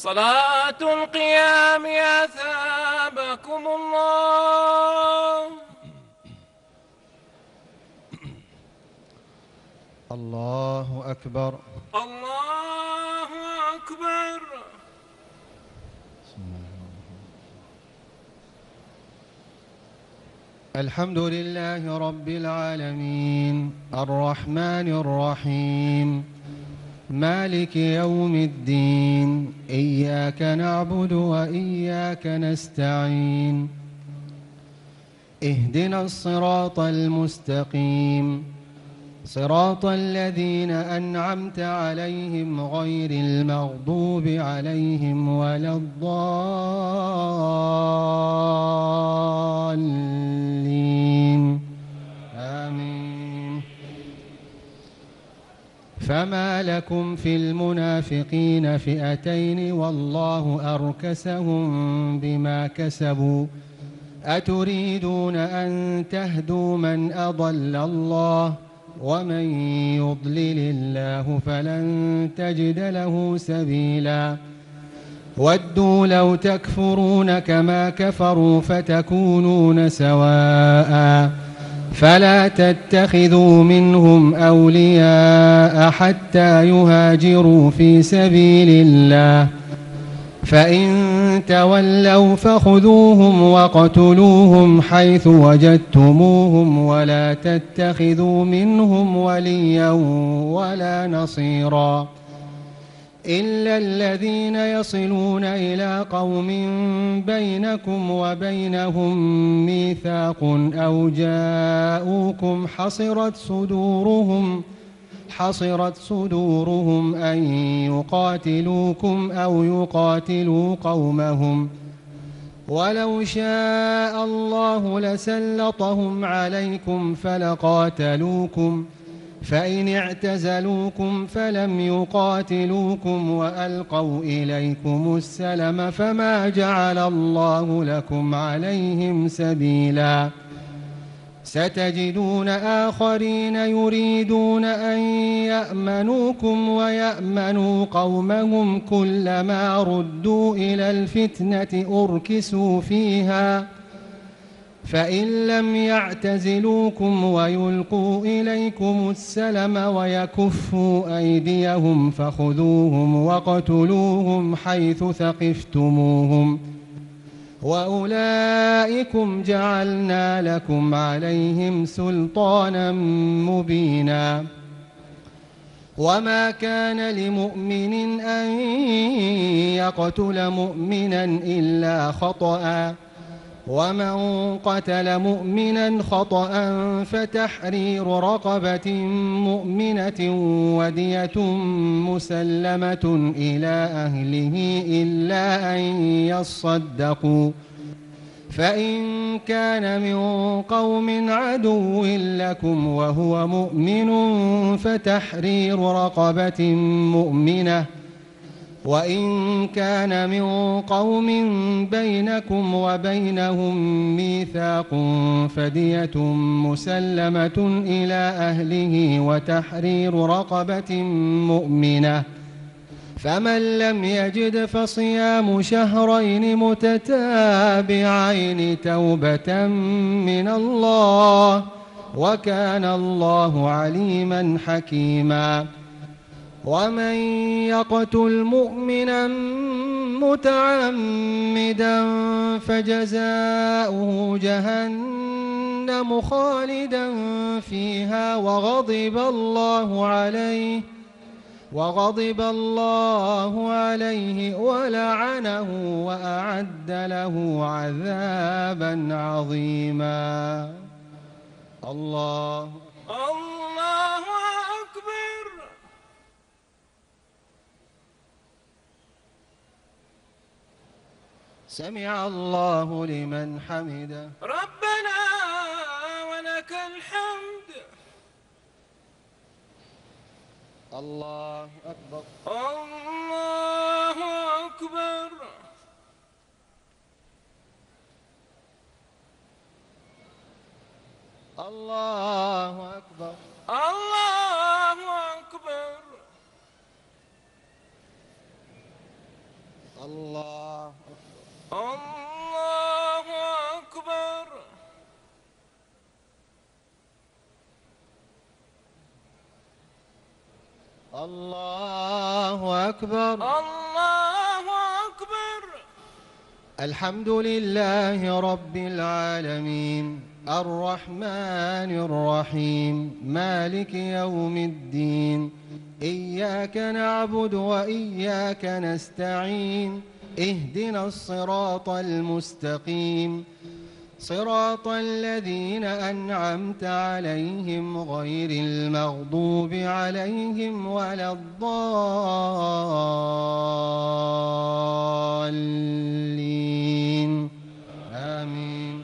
صلاة القيام أثابكم الله. الله أكبر. الله أكبر. الحمد لله رب العالمين الرحمن الرحيم مالك يوم الدين، إياك نعبد وإياك نستعين، اهدنا الصراط المستقيم، صراط الذين أنعمت عليهم غير المغضوب عليهم ولا الضالين، آمين. فما لكم في المنافقين فئتين والله أركسهم بما كسبوا، أتريدون أن تهدوا من أضل الله ومن يضلل الله فلن تجد له سبيلا. ودوا لو تكفرون كما كفروا فتكونون سواء، فلا تتخذوا منهم أولياء حتى يهاجروا في سبيل الله، فإن تولوا فخذوهم واقتلوهم حيث وجدتموهم ولا تتخذوا منهم وليا ولا نصيرا، إلا الذين يصلون إلى قوم بينكم وبينهم ميثاق أو جاءوكم حصرت صدورهم أن يقاتلوكم أو يقاتلوا قومهم، ولو شاء الله لسلطهم عليكم فلقاتلوكم، فإن اعتزلوكم فلم يقاتلوكم وألقوا إليكم السلم فما جعل الله لكم عليهم سبيلا. ستجدون آخرين يريدون أن يأمنوكم ويأمنوا قومهم، كلما ردوا إلى الفتنة أركسوا فيها، فإن لم يعتزلوكم ويلقوا إليكم السلم ويكفوا أيديهم فخذوهم واقتلوهم حيث ثقفتموهم، وأولئكم جعلنا لكم عليهم سلطانا مبينا. وما كان لمؤمن أن يقتل مؤمنا إلا خطأ، ومن قتل مؤمنا خطأ فتحرير رقبة مؤمنة ودية مسلمة إلى أهله إلا أن يصدقوا، فإن كان من قوم عدو لكم وهو مؤمن فتحرير رقبة مؤمنة، وإن كان من قوم بينكم وبينهم ميثاق فدية مسلمة إلى أهله وتحرير رقبة مؤمنة، فمن لم يجد فصيام شهرين متتابعين توبة من الله، وكان الله عليما حكيما. ومن يقتل مؤمنا متعمدا فجزاؤه جهنم خالدا فيها وغضب الله عليه ولعنه وأعد له عذابا عظيما. الله أكبر. سمع الله لمن حمده. ربنا ولك الحمد. الله أكبر. الله أكبر. الله أكبر. الله أكبر. الله أكبر. الله أكبر. الحمد لله رب العالمين الرحمن الرحيم مالك يوم الدين إياك نعبد وإياك نستعين اهدنا الصراط المستقيم صراط الذين أنعمت عليهم غير المغضوب عليهم ولا الضالين آمين.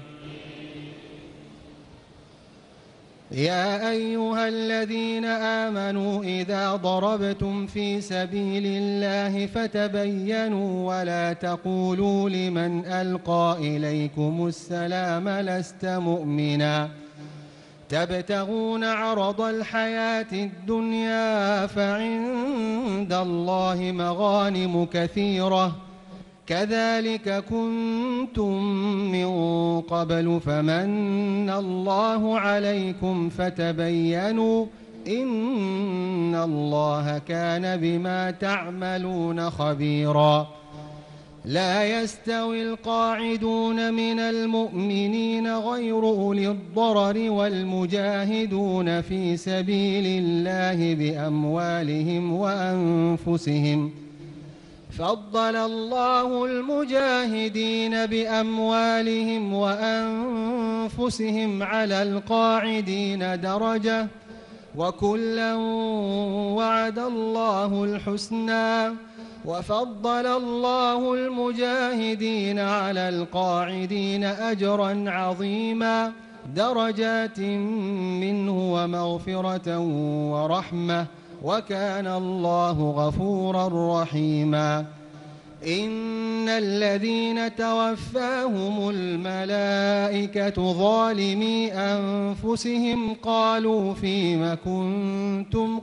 يا أيها الذين آمنوا إذا ضربتم في سبيل الله فتبينوا ولا تقولوا لمن ألقى إليكم السلام لست مؤمنا تبتغون عرض الحياة الدنيا فعند الله مغانم كثيرة كذلك كنتم من قبل فمن الله عليكم فتبينوا إن الله كان بما تعملون خبيرا. لا يستوي القاعدون من المؤمنين غير أولي الضرر والمجاهدون في سبيل الله بأموالهم وأنفسهم فضل الله المجاهدين بأموالهم وأنفسهم على القاعدين درجة وكلا وعد الله الحسنى وفضل الله المجاهدين على القاعدين أجرا عظيما درجات منه ومغفرة ورحمة وكان الله غفورا رحيما. إن الذين توفاهم الملائكة ظالمي أنفسهم قالوا فيم كنتم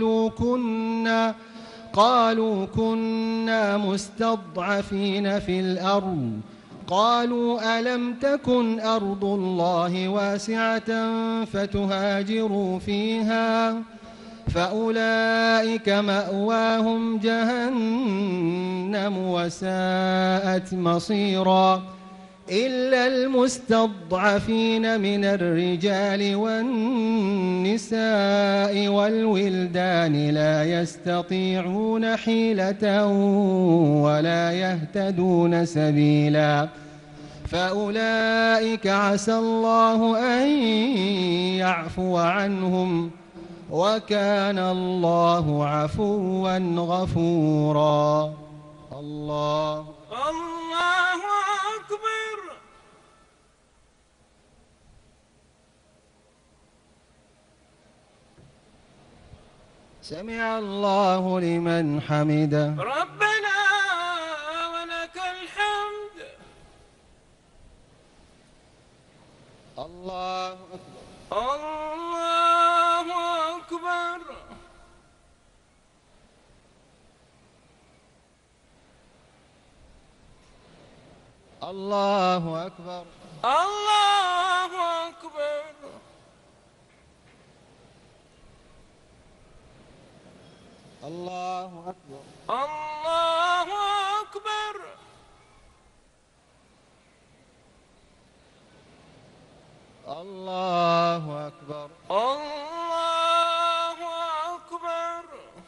قالوا كنا مستضعفين في الأرض قالوا ألم تكن أرض الله واسعة فتهاجروا فيها فأولئك مأواهم جهنم وساءت مصيرا إلا المستضعفين من الرجال والنساء والولدان لا يستطيعون حيلة ولا يهتدون سبيلا فأولئك عسى الله أن يعفو عنهم وكان الله عفوا غفورا. الله أكبر. سمع الله لمن حمده. ربنا ولك الحمد. الله أكبر. الله أكبر. الله أكبر. الله أكبر. الله أكبر. الله أكبر. الله أكبر. الله أكبر.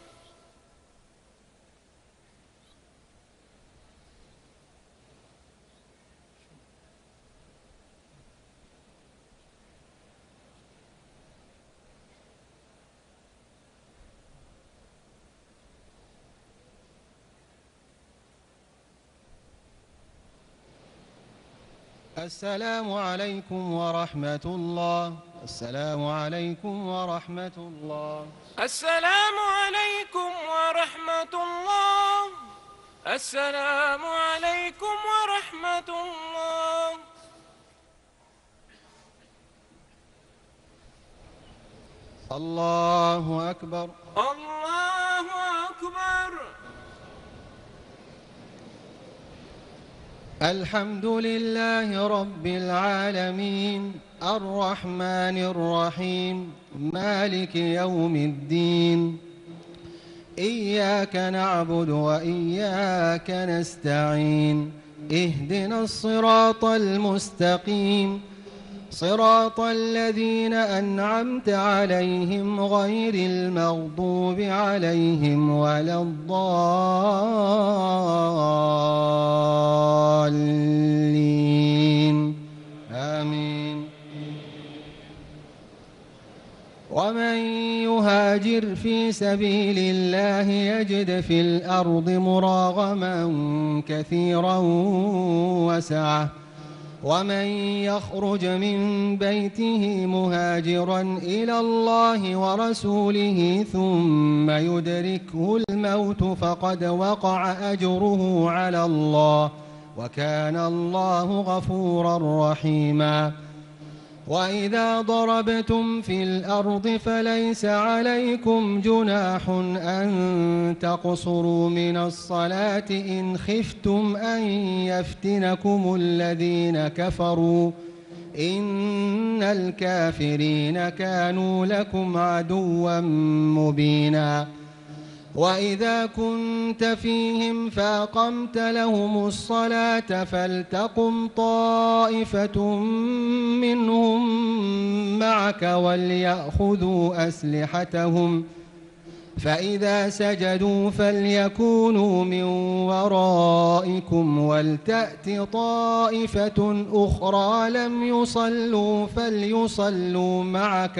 السلام عليكم ورحمة الله. السلام عليكم ورحمة الله. السلام عليكم ورحمة الله. السلام عليكم ورحمة الله. الله أكبر. الله أكبر. الحمد لله رب العالمين الرحمن الرحيم مالك يوم الدين إياك نعبد وإياك نستعين اهدنا الصراط المستقيم صراط الذين أنعمت عليهم غير المغضوب عليهم ولا الضالين آمين. ومن يهاجر في سبيل الله يجد في الأرض مراغما كثيرا وسعة ومن يخرج من بيته مهاجرا إلى الله ورسوله ثم يدركه الموت فقد وقع أجره على الله وكان الله غفورا رحيما. وإذا ضربتم في الأرض فليس عليكم جناح أن تقصروا من الصلاة إن خفتم أن يفتنكم الذين كفروا إن الكافرين كانوا لكم عدوا مبينا. وإذا كنت فيهم فأقمت لهم الصلاة فلتقم طائفة منهم معك وليأخذوا أسلحتهم فإذا سجدوا فليكونوا من ورائكم ولتأت طائفة أخرى لم يصلوا فليصلوا معك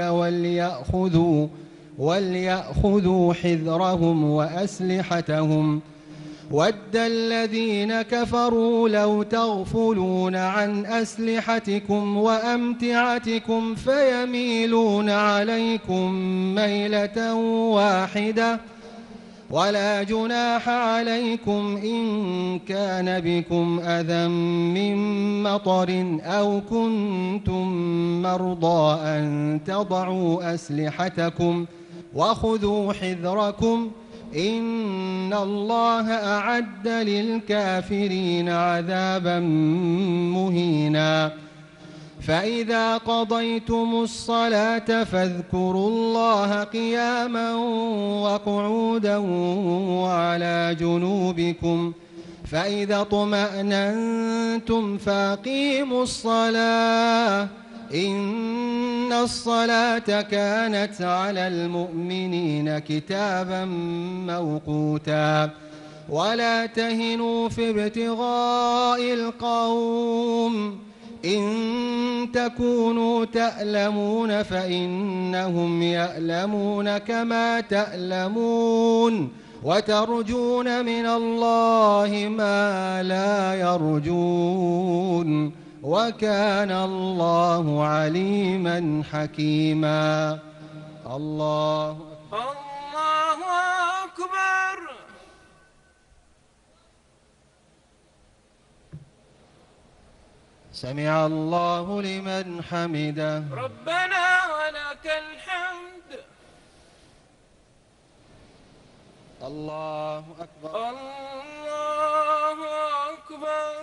وليأخذوا حذرهم وأسلحتهم ود الذين كفروا لو تغفلون عن أسلحتكم وأمتعتكم فيميلون عليكم ميلة واحدة ولا جناح عليكم إن كان بكم أذى من مطر أو كنتم مرضى أن تضعوا أسلحتكم وخذوا حذركم إن الله أعد للكافرين عذابا مهينا. فإذا قضيتم الصلاة فاذكروا الله قياما وقعودا وعلى جنوبكم فإذا اطمأننتم فأقيموا الصلاة إن الصلاة كانت على المؤمنين كتابا موقوتا. ولا تهنوا في ابتغاء القوم إن تكونوا تألمون فإنهم يألمون كما تألمون وترجون من الله ما لا يرجون وكان الله عليما حكيما. الله أكبر. سمع الله لمن حمده. ربنا ولك الحمد. الله أكبر. الله أكبر.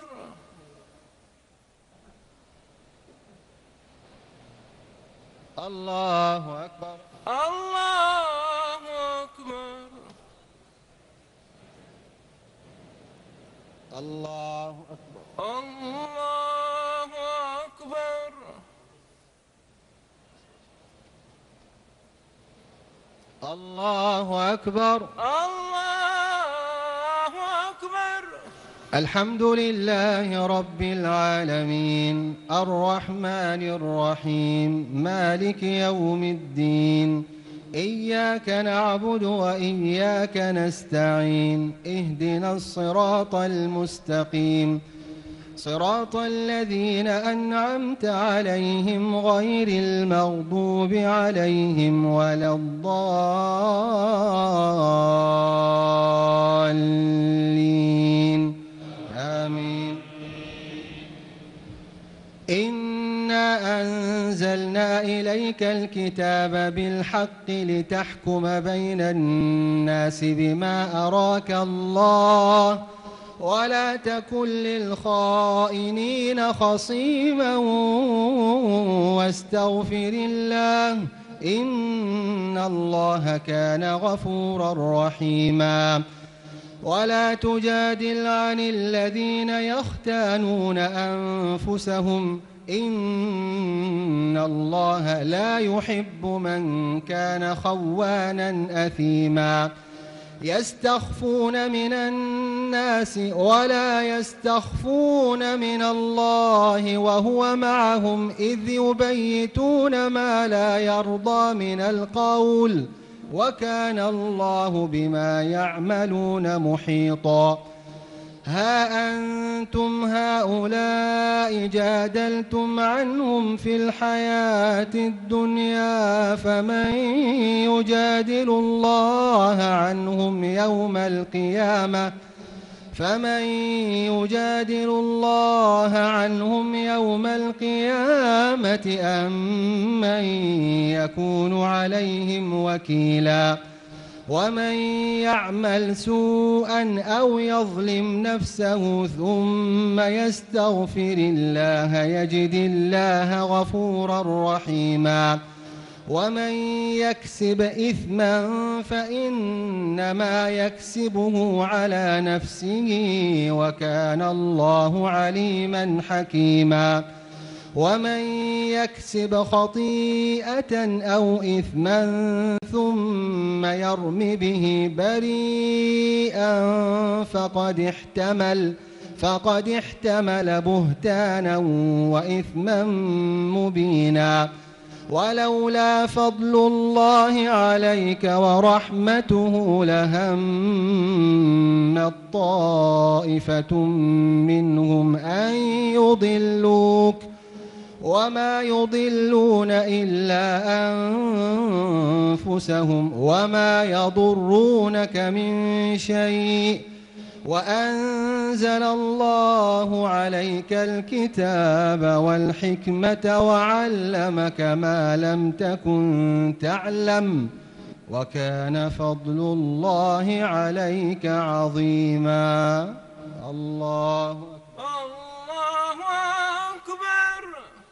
الله أكبر. الله أكبر. الله أكبر. الله أكبر. الله أكبر. الله أكبر. الحمد لله رب العالمين الرحمن الرحيم مالك يوم الدين إياك نعبد وإياك نستعين اهدنا الصراط المستقيم صراط الذين أنعمت عليهم غير المغضوب عليهم ولا الضالين آمين. إنا أنزلنا إليك الكتاب بالحق لتحكم بين الناس بما أراك الله ولا تكن للخائنين خصيما واستغفر الله إن الله كان غفورا رحيما ولا تجادل عن الذين يختانون أنفسهم إن الله لا يحب من كان خوانا أثيما يستخفون من الناس ولا يستخفون من الله وهو معهم إذ يبيتون ما لا يرضى من القول وكان الله بما يعملون محيطا ها أنتم هؤلاء جادلتم عنهم في الحياة الدنيا فمن يجادل الله عنهم يوم القيامة أم من يكون عليهم وكيلا ومن يعمل سوءا أو يظلم نفسه ثم يستغفر الله يجد الله غفورا رحيما ومن يكسب إثما فإنما يكسبه على نفسه وكان الله عليما حكيما ومن يكسب خطيئة أو إثما ثم يرم به بريئا فقد احتمل بهتانا وإثما مبينا ولولا فضل الله عليك ورحمته لهمت طائفة منهم أن يضلوك وما يضلون إلا أنفسهم وما يضرونك من شيء وأنزل الله عليك الكتاب والحكمة وعلمك ما لم تكن تعلم وكان فضل الله عليك عظيما الله أكبر.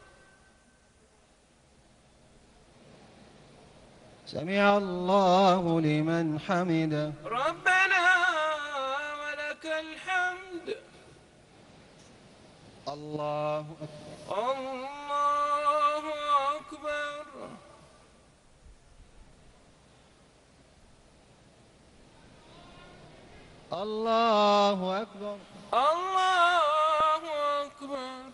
سمع الله لمن حمده ربنا ولك الحمد. الله أكبر. الله أكبر. الله أكبر. الله أكبر.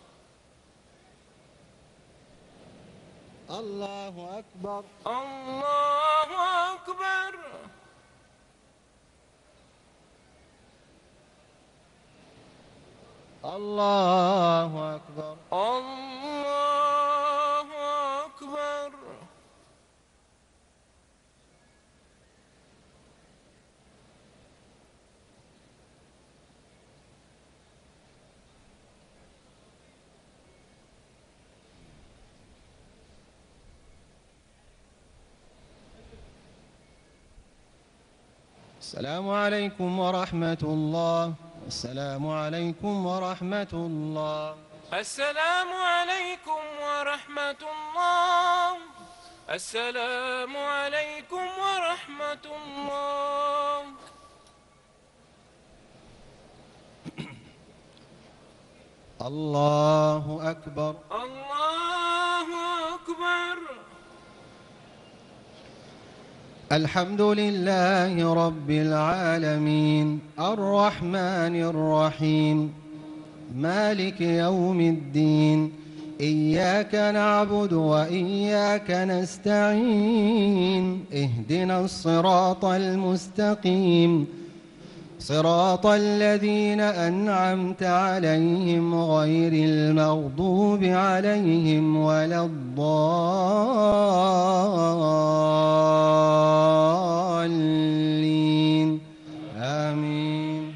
الله أكبر. الله أكبر. الله أكبر. الله أكبر. السلام عليكم ورحمة الله. السلام عليكم ورحمة الله. السلام عليكم ورحمة الله. السلام عليكم ورحمة الله. الله أكبر. الله أكبر. الحمد لله رب العالمين الرحمن الرحيم مالك يوم الدين إياك نعبد وإياك نستعين اهدنا الصراط المستقيم صراط الذين أنعمت عليهم غير المغضوب عليهم ولا الضالين آمين.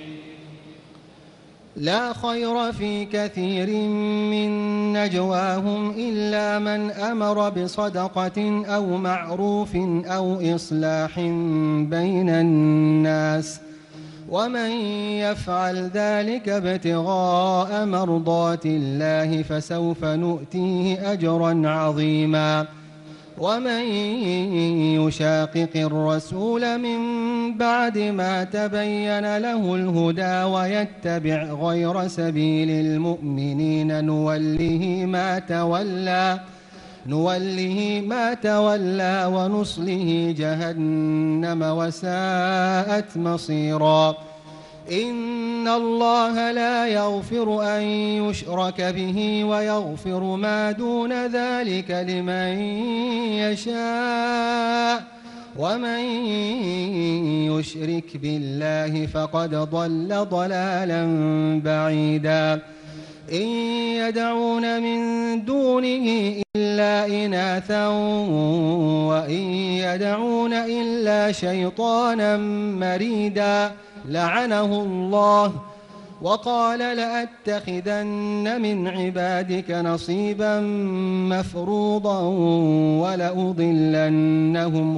لا خير في كثير من نجواهم إلا من أمر بصدقة أو معروف أو إصلاح بين الناس ومن يفعل ذلك ابتغاء مرضات الله فسوف نؤتيه أجرا عظيما ومن يشاقق الرسول من بعد ما تبين له الهدى ويتبع غير سبيل المؤمنين نوله ما تولى ونصله جهنم وساءت مصيرا. إن الله لا يغفر أن يشرك به ويغفر ما دون ذلك لمن يشاء، ومن يشرك بالله فقد ضل ضلالا بعيدا. إن يدعون من دونه إلا إناثا وإن يدعون إلا شيطانا مريدا لعنه الله وقال لأتخذن من عبادك نصيبا مفروضا ولأضلنهم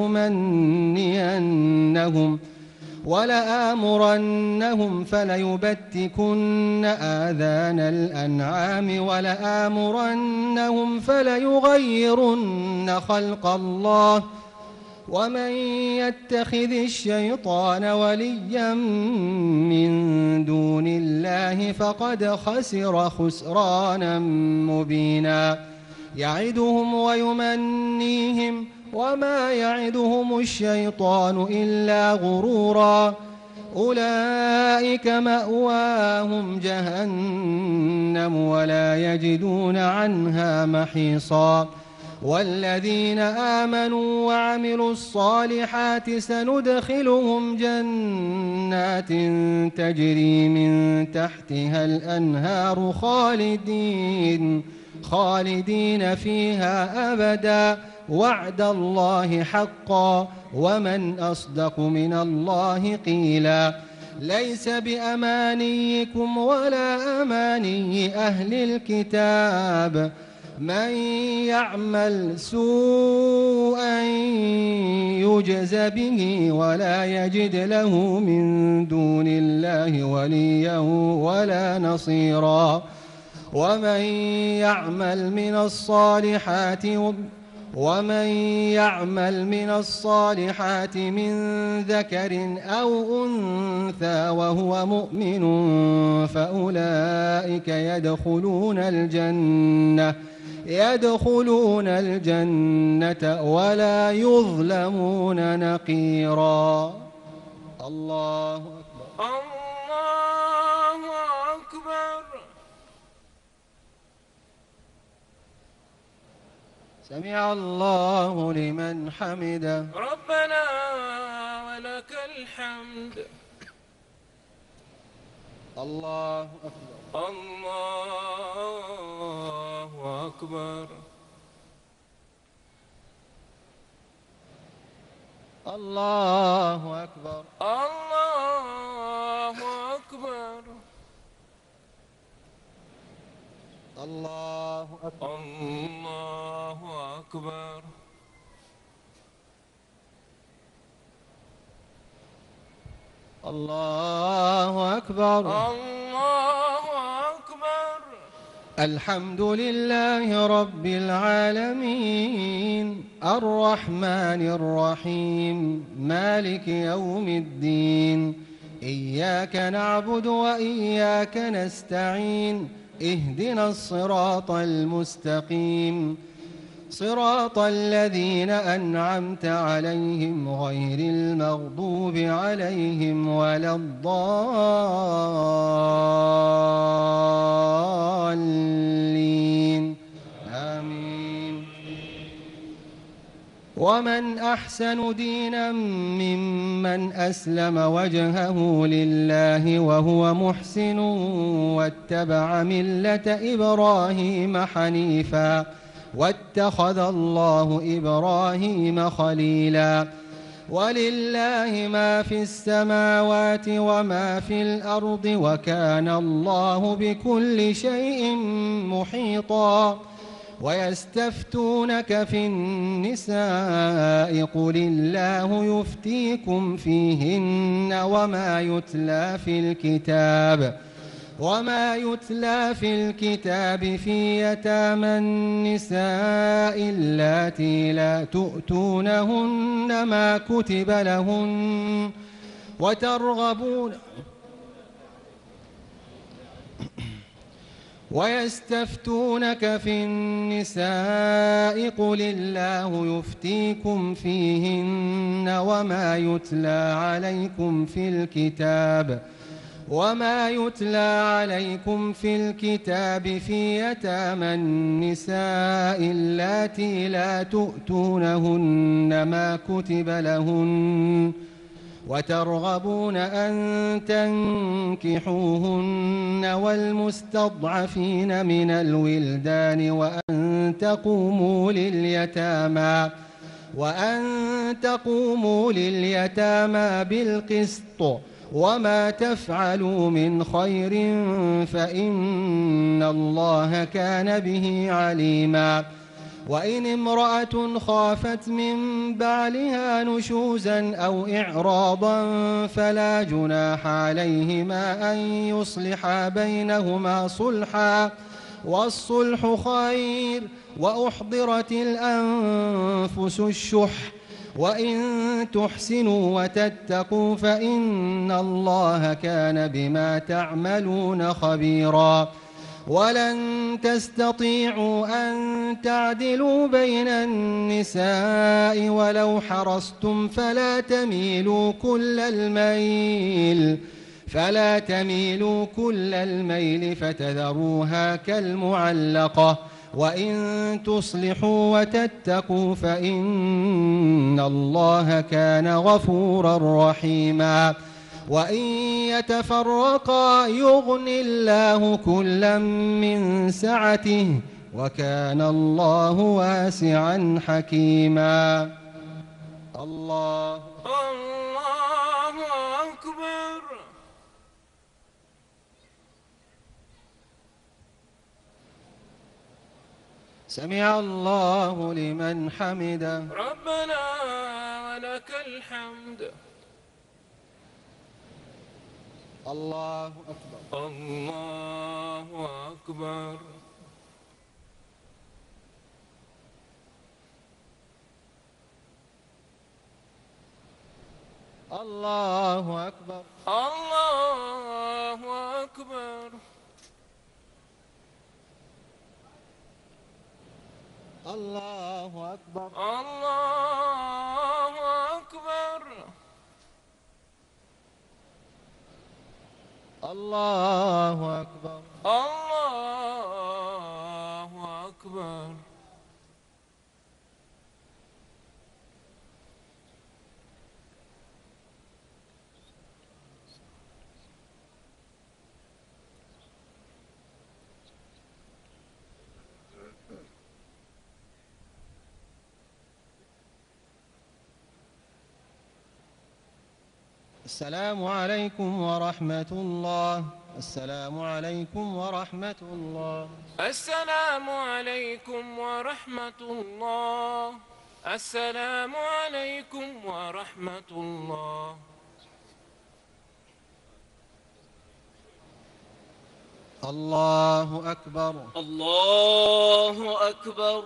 ولآمرنهم فليبتكن آذان الأنعام ولآمرنهم فليغيرن خلق الله. ومن يتخذ الشيطان وليا من دون الله فقد خسر خسرانا مبينا. يعدهم ويمنيهم وما يعدهم الشيطان إلا غرورا. أولئك مأواهم جهنم ولا يجدون عنها محيصا. والذين آمنوا وعملوا الصالحات سندخلهم جنات تجري من تحتها الأنهار خالدين فيها أبدا وعد الله حقا ومن أصدق من الله قيلا. ليس بأمانيكم ولا أماني أهل الكتاب من يعمل سوءا يجز به ولا يجد له من دون الله وليا ولا نصيرا. ومن يعمل من الصالحات من ذكر أو أنثى وهو مؤمن فأولئك يدخلون الجنة ولا يظلمون نقيرا. الله أكبر. الله أكبر. سمع الله لمن حمده. ربنا ولك الحمد. الله أكبر. الله أكبر. الله أكبر. الله أكبر. الله أكبر. الله أكبر. الله أكبر. الله أكبر. الحمد لله رب العالمين الرحمن الرحيم مالك يوم الدين. إياك نعبد وإياك نستعين. اهدنا الصراط المستقيم صراط الذين أنعمت عليهم غير المغضوب عليهم ولا الضالين آمين. ومن أحسن دينا ممن أسلم وجهه لله وهو محسن واتبع ملة إبراهيم حنيفا واتخذ الله إبراهيم خليلا. ولله ما في السماوات وما في الأرض وكان الله بكل شيء محيطا. ويستفتونك في النساء قل الله يفتيكم فيهن وما يتلى في الكتاب وما يتلى في الكتاب في يتامى النساء اللاتي لا تؤتونهن ما كتب لهن ويستفتونك في النساء قل الله يفتيكم فيهن وما يتلى عليكم في الكتاب في يتامى النساء اللاتي لا تؤتونهن ما كتب لهن وترغبون أن تنكحوهن والمستضعفين من الولدان وأن تقوموا لليتامى بالقسط وما تفعلوا من خير فإن الله كان به عليما وإن امرأة خافت من بعلها نشوزا أو إعراضا فلا جناح عليهما أن يصلحا بينهما صلحا والصلح خير وأحضرت الأنفس الشح وإن تحسنوا وتتقوا فإن الله كان بما تعملون خبيرا ولن تستطيعوا أن تعدلوا بين النساء ولو حرصتم فلا تميلوا كل الميل فتذروها كالمعلقة وإن تصلحوا وتتقوا فإن الله كان غفورا رحيما وإن يتفرقا يغن الله كلا من سعته وكان الله واسعا حكيما. الله أكبر. سمع الله لمن حمده. ربنا ولك الحمد. الله أكبر. الله أكبر. الله أكبر. الله أكبر. الله أكبر. الله أكبر. الله أكبر. الله أكبر. السلام عليكم ورحمة الله. السلام عليكم ورحمة الله. السلام عليكم ورحمة الله. السلام عليكم ورحمة الله. الله أكبر. الله أكبر.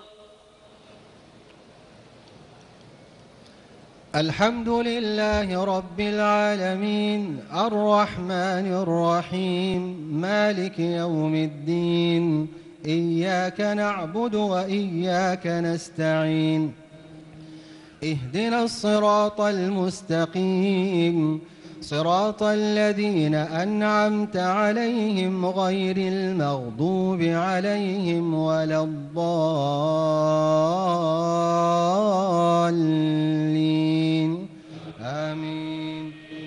الحمد لله رب العالمين الرحمن الرحيم مالك يوم الدين إياك نعبد وإياك نستعين اهدنا الصراط المستقيم صراط الذين أنعمت عليهم غير المغضوب عليهم ولا الضالين آمين.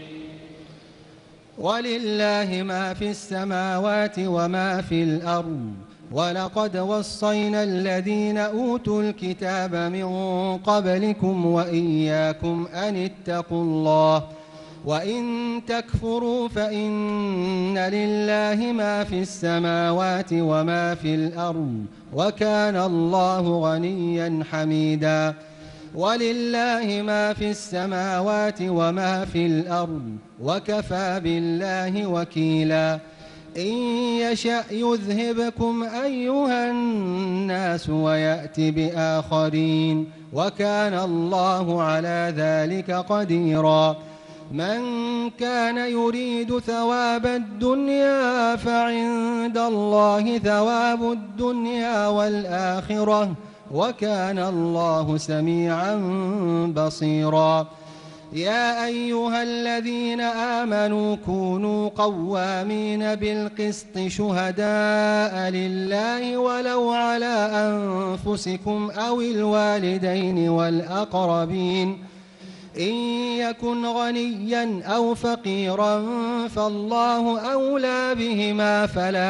ولله ما في السماوات وما في الأرض ولقد وصينا الذين أوتوا الكتاب من قبلكم وإياكم أن اتقوا الله وإن تكفروا فإن لله ما في السماوات وما في الأرض وكان الله غنيا حميدا. ولله ما في السماوات وما في الأرض وكفى بالله وكيلا. إن يشأ يذهبكم أيها الناس ويأت بآخرين وكان الله على ذلك قديرا من كان يريد ثواب الدنيا فعند الله ثواب الدنيا والآخرة وكان الله سميعا بصيرا يا أيها الذين آمنوا كونوا قوامين بالقسط شهداء لله ولو على أنفسكم أو الوالدين والأقربين إن يكن غنيا أو فقيرا فالله أولى بهما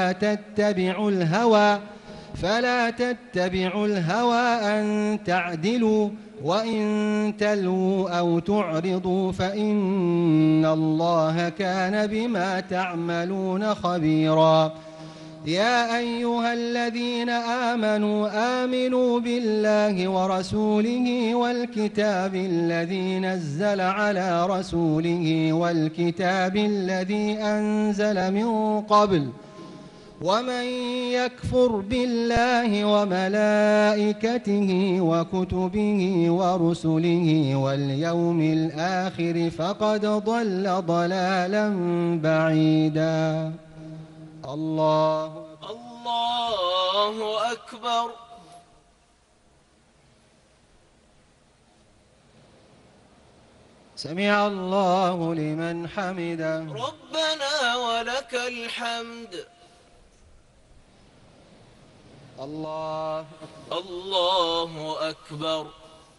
فلا تتبعوا الهوى أن تعدلوا وإن تلووا أو تعرضوا فإن الله كان بما تعملون خبيرا يا أيها الذين آمنوا بالله ورسوله والكتاب الذي نزل على رسوله والكتاب الذي أنزل من قبل ومن يكفر بالله وملائكته وكتبه ورسله واليوم الآخر فقد ضل ضلالا بعيدا الله أكبر. سمع الله لمن حمده ربنا ولك الحمد. الله أكبر.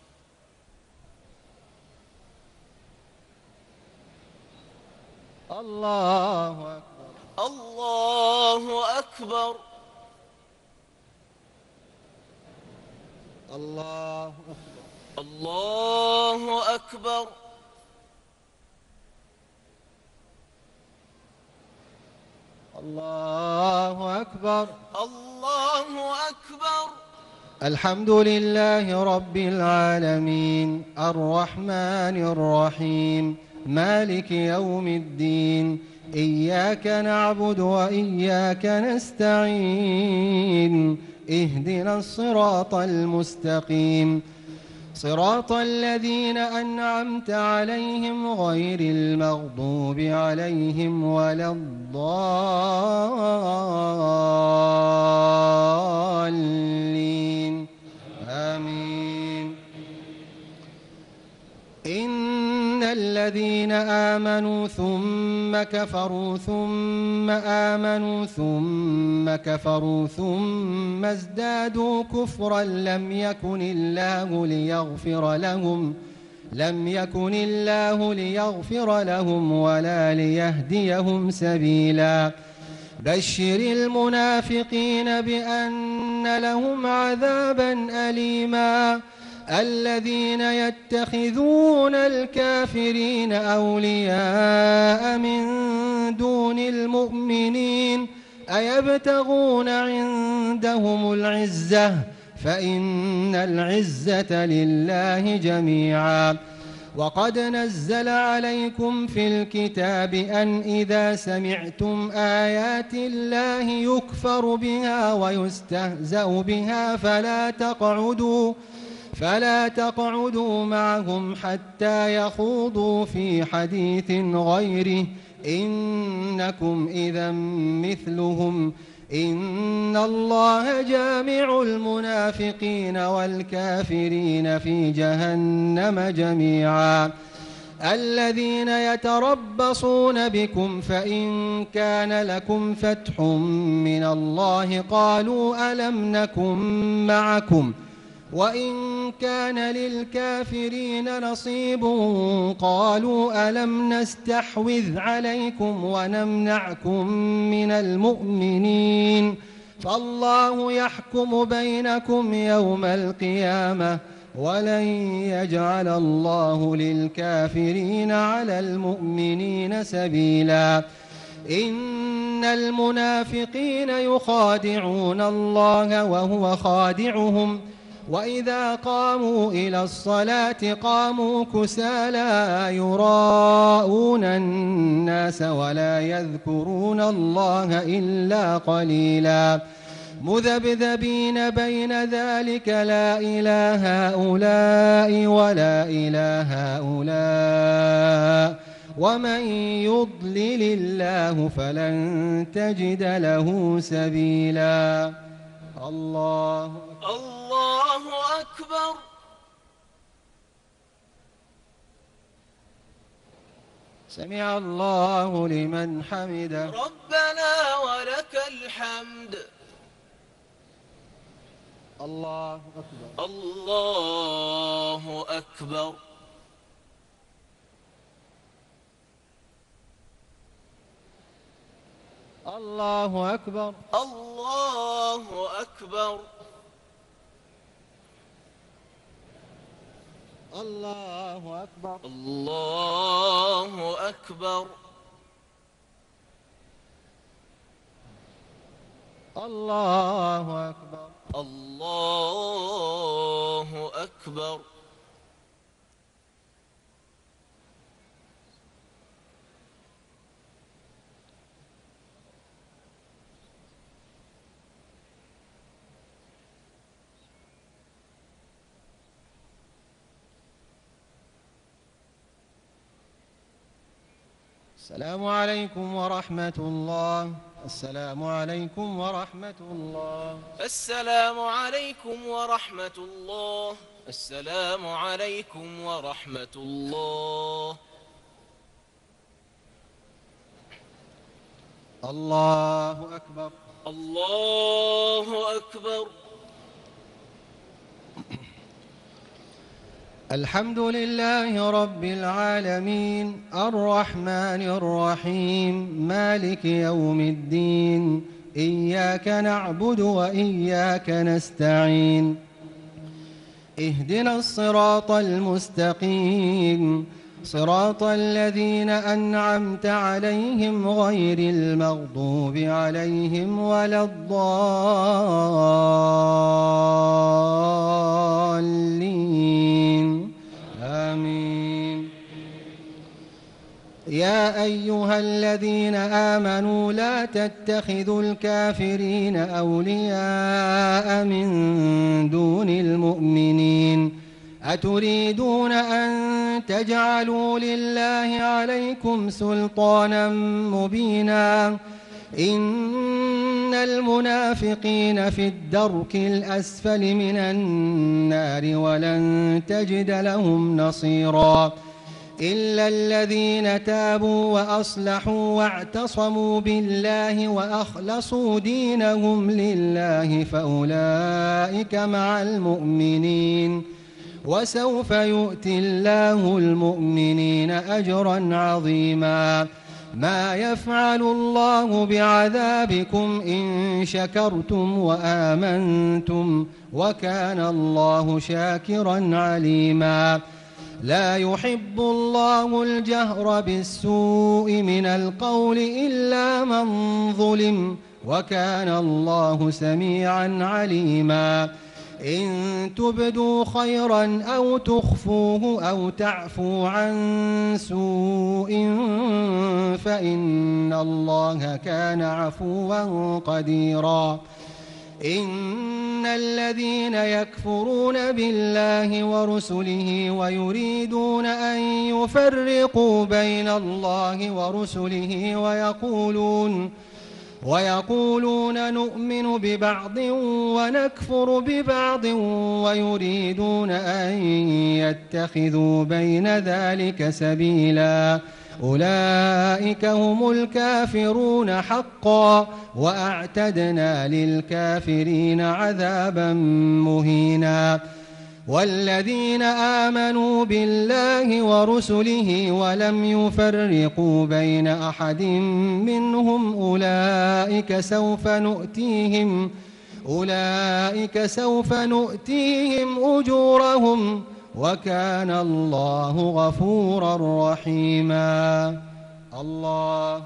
الله أكبر. الله أكبر. الله أكبر. الله أكبر. الحمد لله رب العالمين الرحمن الرحيم مالك يوم الدين إياك نعبد وإياك نستعين اهدنا الصراط المستقيم صراط الذين أنعمت عليهم غير المغضوب عليهم ولا الضالين آمين إن الذين آمنوا ثم كفروا ثم آمنوا ثم كفروا ثم ازدادوا كفرا لم يكن الله ليغفر لهم ولا ليهديهم سبيلا بشر المنافقين بأن لهم عذابا أليما الذين يتخذون الكافرين أولياء من دون المؤمنين أيبتغون عندهم العزة فإن العزة لله جميعا وقد نزل عليكم في الكتاب أن إذا سمعتم آيات الله يكفر بها ويستهزأ بها فلا تقعدوا معهم حتى يخوضوا في حديث غيره إنكم إذا مثلهم إن الله جامع المنافقين والكافرين في جهنم جميعا الذين يتربصون بكم فإن كان لكم فتح من الله قالوا ألم نكن معكم وإن كان للكافرين نصيب قالوا ألم نستحوذ عليكم ونمنعكم من المؤمنين فالله يحكم بينكم يوم القيامة ولن يجعل الله للكافرين على المؤمنين سبيلا إن المنافقين يخادعون الله وهو خادعهم وإذا قاموا إلى الصلاة قاموا كسالى يراءون الناس ولا يذكرون الله إلا قليلا مذبذبين بين ذلك لا إله هؤلاء ولا إله هؤلاء ومن يضلل الله فلن تجد له سبيلا. الله أكبر. سمع الله لمن حمده. ربنا ولك الحمد. الله أكبر. الله أكبر. الله أكبر. الله أكبر. الله أكبر. الله أكبر. الله أكبر. الله أكبر. السلام عليكم ورحمة الله. السلام عليكم ورحمة الله. السلام عليكم ورحمة الله. السلام عليكم ورحمة الله. الله أكبر. الله أكبر. الحمد لله رب العالمين الرحمن الرحيم مالك يوم الدين إياك نعبد وإياك نستعين اهدنا الصراط المستقيم صراط الذين أنعمت عليهم غير المغضوب عليهم ولا الضالين آمين. يا أيها الذين آمنوا لا تتخذوا الكافرين أولياء من دون المؤمنين أتريدون أن تجعلوا لله عليكم سلطانا مبينا إن المنافقين في الدرك الأسفل من النار ولن تجد لهم نصيرا إلا الذين تابوا وأصلحوا واعتصموا بالله وأخلصوا دينهم لله فأولئك مع المؤمنين وسوف يؤتي الله المؤمنين أجرا عظيما. ما يفعل الله بعذابكم إن شكرتم وآمنتم وكان الله شاكرا عليما. لا يحب الله الجهر بالسوء من القول إلا من ظلم وكان الله سميعا عليما. إن تبدوا خيرا أو تخفوه أو تعفوا عن سوء فإن الله كان عفوا قديرا. إن الذين يكفرون بالله ورسله ويريدون أن يفرقوا بين الله ورسله ويقولون نؤمن ببعض ونكفر ببعض ويريدون أن يتخذوا بين ذلك سبيلا أولئك هم الكافرون حقا وأعتدنا للكافرين عذابا مهينا. والذين آمنوا بالله ورسله ولم يفرقوا بين أحد منهم أولئك سوف نؤتيهم أجورهم وكان الله غفورا رحيما. الله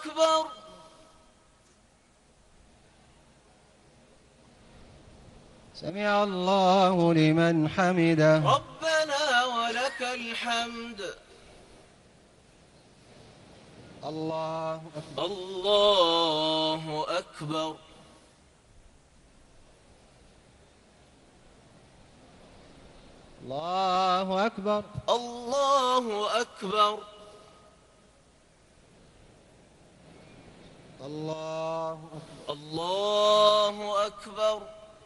أكبر. سمع الله لمن حمده. ربنا ولك الحمد. الله أكبر. الله أكبر. الله أكبر. الله أكبر. الله أكبر. الله أكبر.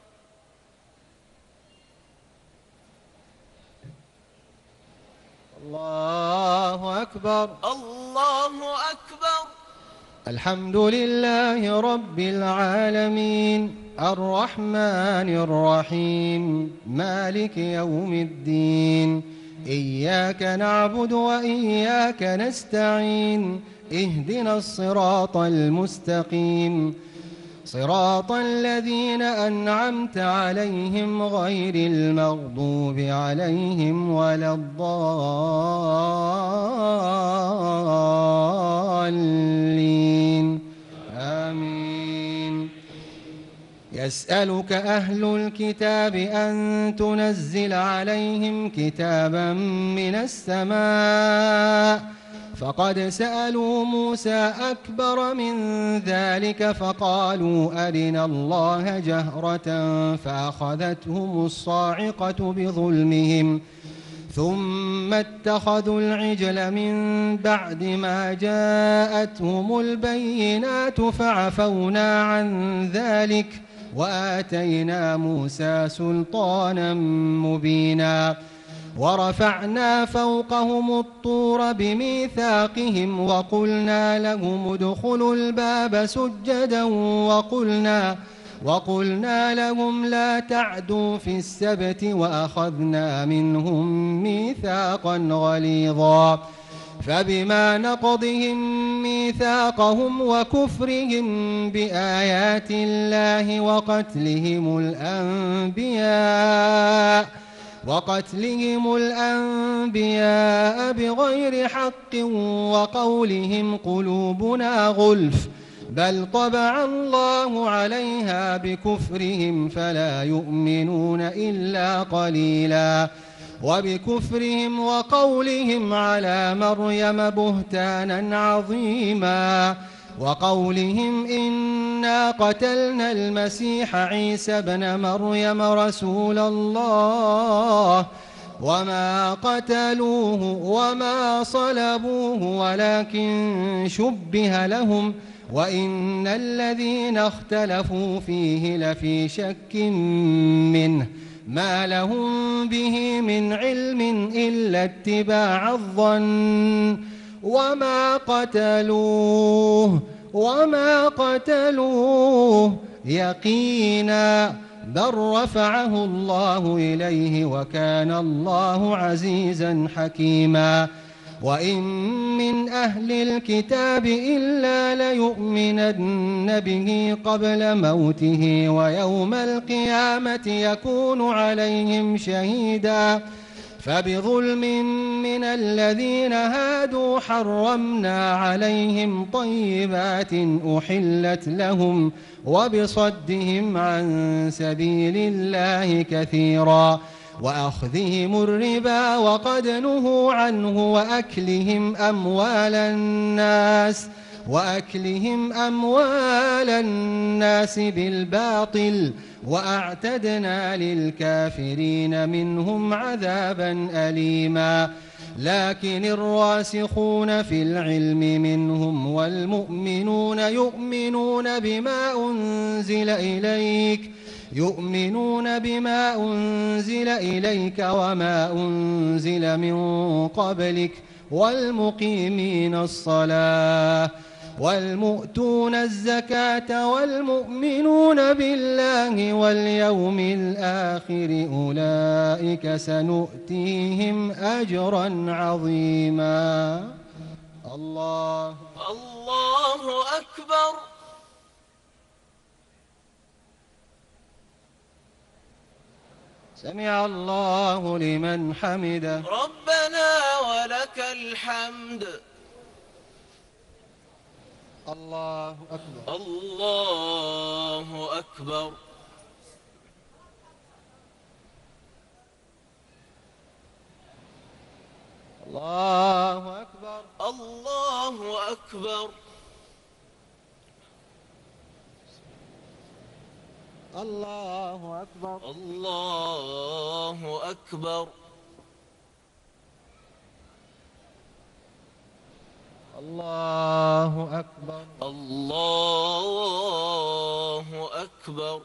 الله أكبر. الله أكبر. الحمد لله رب العالمين الرحمن الرحيم مالك يوم الدين إياك نعبد وإياك نستعين اهدنا الصراط المستقيم صراط الذين أنعمت عليهم غير المغضوب عليهم ولا الضالين آمين. يسألك أهل الكتاب أن تنزل عليهم كتابا من السماء فقد سألوا موسى أكبر من ذلك فقالوا أرنا الله جهرة فأخذتهم الصاعقة بظلمهم ثم اتخذوا العجل من بعد ما جاءتهم البينات فعفونا عن ذلك وآتينا موسى سلطانا مبينا ورفعنا فوقهم الطور بميثاقهم وقلنا لهم ادخلوا الباب سجدا وقلنا لهم لا تعدوا في السبت وأخذنا منهم ميثاقا غليظا فبما نقضهم ميثاقهم وكفرهم بآيات الله وقتلهم الأنبياء بغير حق وقولهم قلوبنا غلف بل طبع الله عليها بكفرهم فلا يؤمنون إلا قليلا وبكفرهم وقولهم على مريم بهتانا عظيما وقولهم إنا قتلنا المسيح عيسى ابن مريم رسول الله وما قتلوه وما صلبوه ولكن شبه لهم وإن الذين اختلفوا فيه لفي شك منه ما لهم به من علم إلا اتباع الظن وما قتلوه يقينا بل رفعه الله إليه وكان الله عزيزا حكيما وإن من أهل الكتاب إلا ليؤمنن به قبل موته ويوم القيامة يكون عليهم شهيدا فبظلم من الذين هادوا حرمنا عليهم طيبات أحلت لهم وبصدهم عن سبيل الله كثيرا وأخذهم الربا وقد نهوا عنه وأكلهم أموال الناس بالباطل وأعتدنا للكافرين منهم عذابا أليما لكن الراسخون في العلم منهم والمؤمنون يؤمنون بما أنزل إليك وما أنزل من قبلك والمقيمين الصلاة والمؤتون الزكاة والمؤمنون بالله واليوم الآخر أولئك سنؤتيهم أجرا عظيما. الله أكبر. سمع الله لمن حمده. ربنا ولك الحمد. الله أكبر. الله أكبر. الله أكبر. الله أكبر. الله أكبر. الله أكبر. الله أكبر. الله أكبر.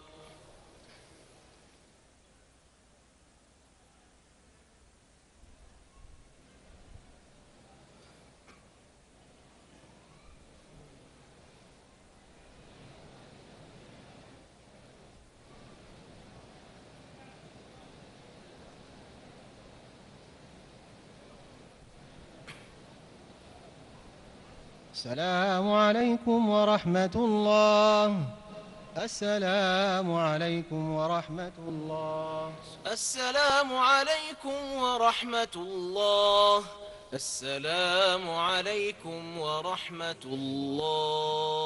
السلام عليكم ورحمة الله. السلام عليكم ورحمة الله. السلام عليكم ورحمة الله. السلام عليكم ورحمة الله.